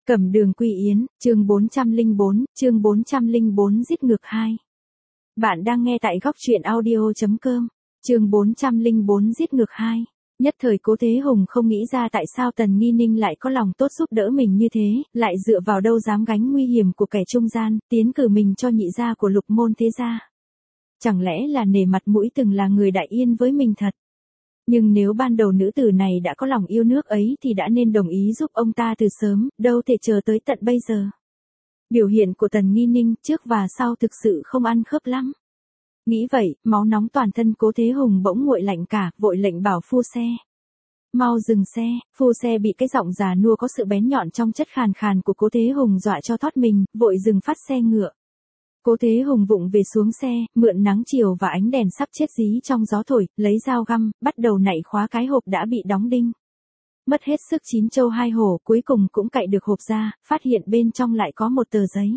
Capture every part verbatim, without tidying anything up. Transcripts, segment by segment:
Cẩm Đường Quy Yến, chương bốn trăm lẻ bốn, chương bốn trăm lẻ bốn giết ngược hai. Bạn đang nghe tại góc truyện audio chấm com, chương bốn trăm lẻ bốn giết ngược hai. Nhất thời Cố Thế Hùng không nghĩ ra tại sao Tần Nghi Ninh lại có lòng tốt giúp đỡ mình như thế, lại dựa vào đâu dám gánh nguy hiểm của kẻ trung gian, tiến cử mình cho nhị gia của Lục môn thế gia. Chẳng lẽ là nể mặt mũi từng là người đại yên với mình thật? Nhưng nếu ban đầu nữ tử này đã có lòng yêu nước ấy thì đã nên đồng ý giúp ông ta từ sớm, đâu thể chờ tới tận bây giờ. Biểu hiện của Tần Nghi Ninh trước và sau thực sự không ăn khớp lắm. Nghĩ vậy, máu nóng toàn thân Cố Thế Hùng bỗng nguội lạnh cả, vội lệnh bảo phu xe. Mau dừng xe, phu xe bị cái giọng già nua có sự bén nhọn trong chất khàn khàn của Cố Thế Hùng dọa cho thoát mình, vội dừng phát xe ngựa. Cố Thế Hùng vụng về xuống xe, mượn nắng chiều và ánh đèn sắp chết dí trong gió thổi, lấy dao găm, bắt đầu nạy khóa cái hộp đã bị đóng đinh. Mất hết sức chín châu hai hổ, cuối cùng cũng cạy được hộp ra, phát hiện bên trong lại có một tờ giấy.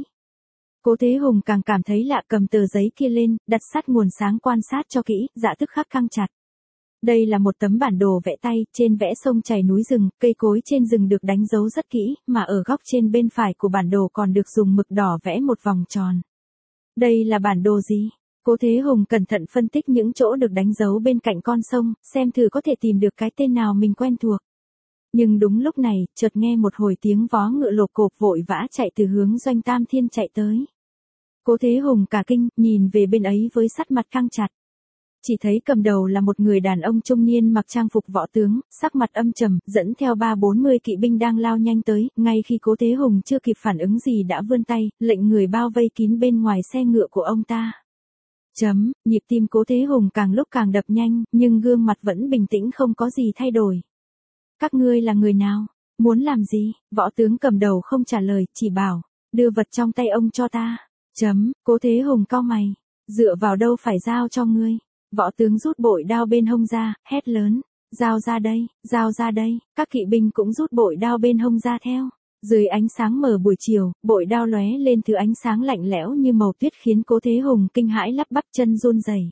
Cố Thế Hùng càng cảm thấy lạ, cầm tờ giấy kia lên, đặt sát nguồn sáng quan sát cho kỹ, dạ tức khắc căng chặt. Đây là một tấm bản đồ vẽ tay, trên vẽ sông chảy núi rừng, cây cối trên rừng được đánh dấu rất kỹ, mà ở góc trên bên phải của bản đồ còn được dùng mực đỏ vẽ một vòng tròn. Đây là bản đồ gì? Cố Thế Hùng cẩn thận phân tích những chỗ được đánh dấu bên cạnh con sông, xem thử có thể tìm được cái tên nào mình quen thuộc. Nhưng đúng lúc này, chợt nghe một hồi tiếng vó ngựa lộp cộp vội vã chạy từ hướng Doanh Tam Thiên chạy tới. Cố Thế Hùng cả kinh, nhìn về bên ấy với sắc mặt căng chặt. Chỉ thấy cầm đầu là một người đàn ông trung niên mặc trang phục võ tướng, sắc mặt âm trầm, dẫn theo ba bốn mươi kỵ binh đang lao nhanh tới, ngay khi Cố Thế Hùng chưa kịp phản ứng gì đã vươn tay, lệnh người bao vây kín bên ngoài xe ngựa của ông ta. Chấm, nhịp tim Cố Thế Hùng càng lúc càng đập nhanh, nhưng gương mặt vẫn bình tĩnh không có gì thay đổi. Các ngươi là người nào? Muốn làm gì? Võ tướng cầm đầu không trả lời, chỉ bảo, đưa vật trong tay ông cho ta. Chấm, Cố Thế Hùng cau mày, dựa vào đâu phải giao cho ngươi? Võ tướng rút bội đao bên hông ra, hét lớn, giao ra đây, giao ra đây, các kỵ binh cũng rút bội đao bên hông ra theo. Dưới ánh sáng mờ buổi chiều, bội đao lóe lên thứ ánh sáng lạnh lẽo như màu tuyết khiến Cố Thế Hùng kinh hãi lắp bắp chân run rẩy.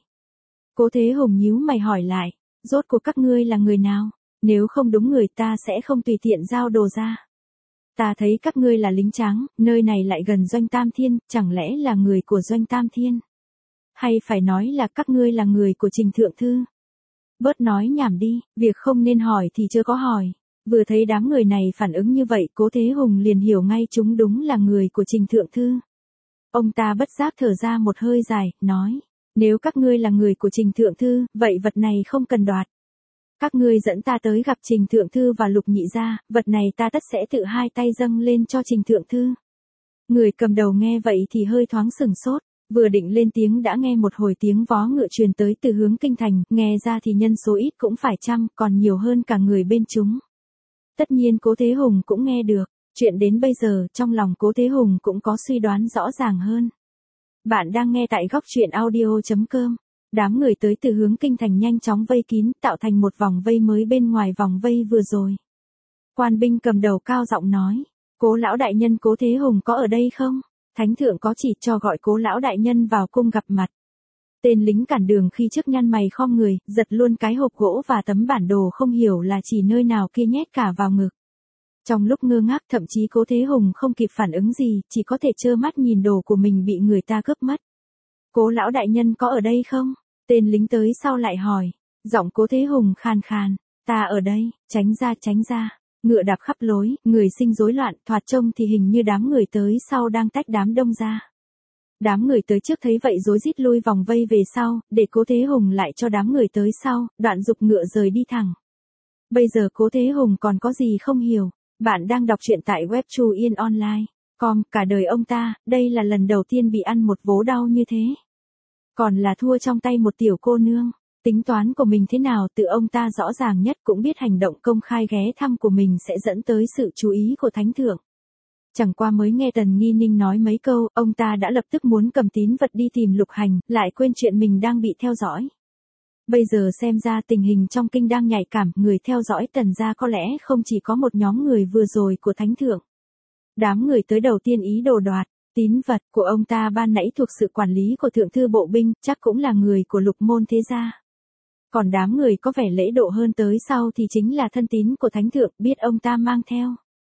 Cố Thế Hùng nhíu mày hỏi lại, rốt cuộc các ngươi là người nào? Nếu không đúng người ta sẽ không tùy tiện giao đồ ra. Ta thấy các ngươi là lính trắng, nơi này lại gần Doanh Tam Thiên, chẳng lẽ là người của Doanh Tam Thiên? Hay phải nói là các ngươi là người của Trình Thượng Thư? Bớt nói nhảm đi, việc không nên hỏi thì chưa có hỏi. Vừa thấy đám người này phản ứng như vậy, Cố Thế Hùng liền hiểu ngay chúng đúng là người của Trình Thượng Thư. Ông ta bất giác thở ra một hơi dài, nói, nếu các ngươi là người của Trình Thượng Thư, vậy vật này không cần đoạt. Các ngươi dẫn ta tới gặp Trình Thượng Thư và Lục nhị gia, vật này ta tất sẽ tự hai tay dâng lên cho Trình Thượng Thư. Người cầm đầu nghe vậy thì hơi thoáng sửng sốt. Vừa định lên tiếng đã nghe một hồi tiếng vó ngựa truyền tới từ hướng kinh thành, nghe ra thì nhân số ít cũng phải trăm, còn nhiều hơn cả người bên chúng. Tất nhiên Cố Thế Hùng cũng nghe được, chuyện đến bây giờ trong lòng Cố Thế Hùng cũng có suy đoán rõ ràng hơn. Bạn đang nghe tại góc truyện audio chấm com. Đám người tới từ hướng kinh thành nhanh chóng vây kín, tạo thành một vòng vây mới bên ngoài vòng vây vừa rồi. Quan binh cầm đầu cao giọng nói, Cố lão đại nhân Cố Thế Hùng có ở đây không? Thánh thượng có chỉ cho gọi Cố lão đại nhân vào cung gặp mặt. Tên lính cản đường khi trước nhăn mày khom người, giật luôn cái hộp gỗ và tấm bản đồ không hiểu là chỉ nơi nào kia nhét cả vào ngực. Trong lúc ngơ ngác thậm chí Cố Thế Hùng không kịp phản ứng gì, chỉ có thể trơ mắt nhìn đồ của mình bị người ta cướp mất. Cố lão đại nhân có ở đây không? Tên lính tới sau lại hỏi. Giọng Cố Thế Hùng khàn khàn, ta ở đây, tránh ra tránh ra. Ngựa đạp khắp lối, người sinh rối loạn, thoạt trông thì hình như đám người tới sau đang tách đám đông ra. Đám người tới trước thấy vậy rối rít lui vòng vây về sau, để Cố Thế Hùng lại cho đám người tới sau, đoạn giục ngựa rời đi thẳng. Bây giờ Cố Thế Hùng còn có gì không hiểu. Bạn đang đọc truyện tại web Chu Yên Online. Com, cả đời ông ta, đây là lần đầu tiên bị ăn một vố đau như thế. Còn là thua trong tay một tiểu cô nương. Tính toán của mình thế nào tự ông ta rõ ràng nhất, cũng biết hành động công khai ghé thăm của mình sẽ dẫn tới sự chú ý của thánh thượng. Chẳng qua mới nghe Tần Nghi Ninh nói mấy câu, ông ta đã lập tức muốn cầm tín vật đi tìm Lục Hành, lại quên chuyện mình đang bị theo dõi. Bây giờ xem ra tình hình trong kinh đang nhạy cảm, người theo dõi Tần gia có lẽ không chỉ có một nhóm người vừa rồi của thánh thượng. Đám người tới đầu tiên ý đồ đoạt tín vật của ông ta ban nãy thuộc sự quản lý của Thượng Thư Bộ Binh, chắc cũng là người của Lục môn thế gia. Còn đám người có vẻ lễ độ hơn tới sau thì chính là thân tín của thánh thượng, biết ông ta mang theo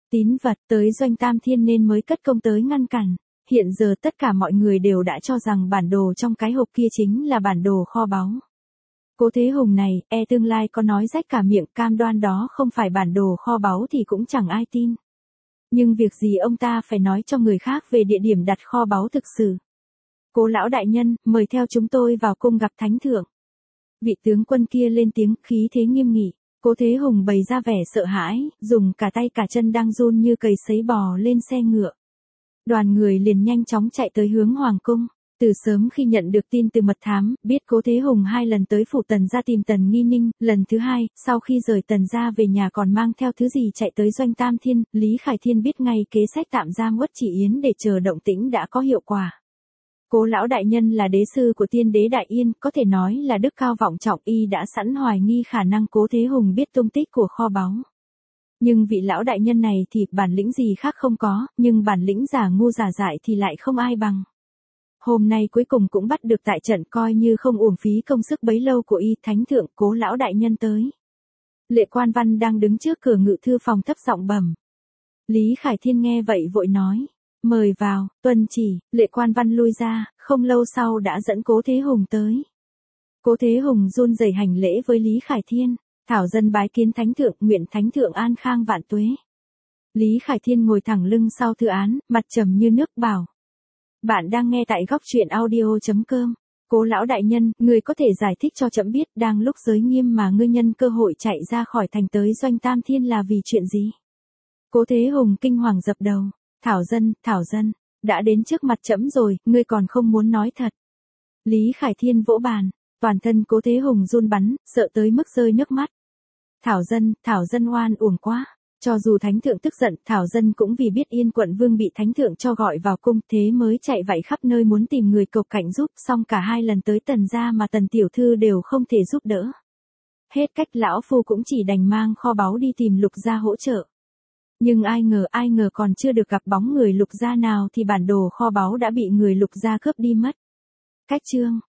Tín vật tới Doanh Tam Thiên nên mới cất công tới ngăn cản. Hiện giờ tất cả mọi người đều đã cho rằng bản đồ trong cái hộp kia chính là bản đồ kho báu. Cố Thế Hùng này, e tương lai có nói rách cả miệng cam đoan đó không phải bản đồ kho báu thì cũng chẳng ai tin. Nhưng việc gì ông ta phải nói cho người khác về địa điểm đặt kho báu thực sự. Cố lão đại nhân, mời theo chúng tôi vào cung gặp thánh thượng. Vị tướng quân kia lên tiếng, khí thế nghiêm nghị. Cố Thế Hùng bày ra vẻ sợ hãi, dùng cả tay cả chân đang run như cầy sấy bò lên xe ngựa. Đoàn người liền nhanh chóng chạy tới hướng hoàng cung. Từ sớm khi nhận được tin từ mật thám, biết Cố Thế Hùng hai lần tới phủ Tần gia tìm Tần Nghi Ninh, lần thứ hai, sau khi rời Tần gia về nhà còn mang theo thứ gì chạy tới Doanh Tam Thiên, Lý Khải Thiên biết ngay kế sách tạm giam Uất Chỉ Yến để chờ động tĩnh đã có hiệu quả. Cố lão đại nhân là đế sư của Tiên đế Đại Yên, có thể nói là đức cao vọng trọng, y đã sẵn hoài nghi khả năng Cố Thế Hùng biết tung tích của kho báu. Nhưng vị lão đại nhân này thì bản lĩnh gì khác không có, nhưng bản lĩnh giả ngu giả dại thì lại không ai bằng. Hôm nay cuối cùng cũng bắt được tại trận, coi như không uổng phí công sức bấy lâu của y. Thánh thượng, Cố lão đại nhân tới. Lệ Quan Văn đang đứng trước cửa ngự thư phòng thấp giọng bẩm. Lý Khải Thiên nghe vậy vội nói. Mời vào, tuân chỉ. Lệ Quan Văn lui ra, không lâu sau đã dẫn Cố Thế Hùng tới. Cố Thế Hùng run rẩy hành lễ với Lý Khải Thiên. Thảo dân bái kiến thánh thượng, nguyện thánh thượng an khang vạn tuế. Lý Khải Thiên ngồi thẳng lưng sau thư án, mặt trầm như nước bảo. Bạn đang nghe tại góc truyện audio chấm com. Cố lão đại nhân, người có thể giải thích cho trẫm biết đang lúc giới nghiêm mà ngươi nhân cơ hội chạy ra khỏi thành tới Doanh Tam Thiên là vì chuyện gì? Cố Thế Hùng kinh hoàng dập đầu. Thảo dân, thảo dân, đã đến trước mặt trẫm rồi, ngươi còn không muốn nói thật. Lý Khải Thiên vỗ bàn, toàn thân Cố Thế Hùng run bắn, sợ tới mức rơi nước mắt. Thảo dân, thảo dân oan uổng quá. Cho dù thánh thượng tức giận, thảo dân cũng vì biết Yên quận vương bị thánh thượng cho gọi vào cung, thế mới chạy vạy khắp nơi muốn tìm người cầu cạnh giúp, xong cả hai lần tới Tần gia mà Tần tiểu thư đều không thể giúp đỡ. Hết cách lão phu cũng chỉ đành mang kho báu đi tìm Lục gia hỗ trợ. Nhưng ai ngờ ai ngờ còn chưa được gặp bóng người Lục gia nào thì bản đồ kho báu đã bị người Lục gia cướp đi mất. Cách chương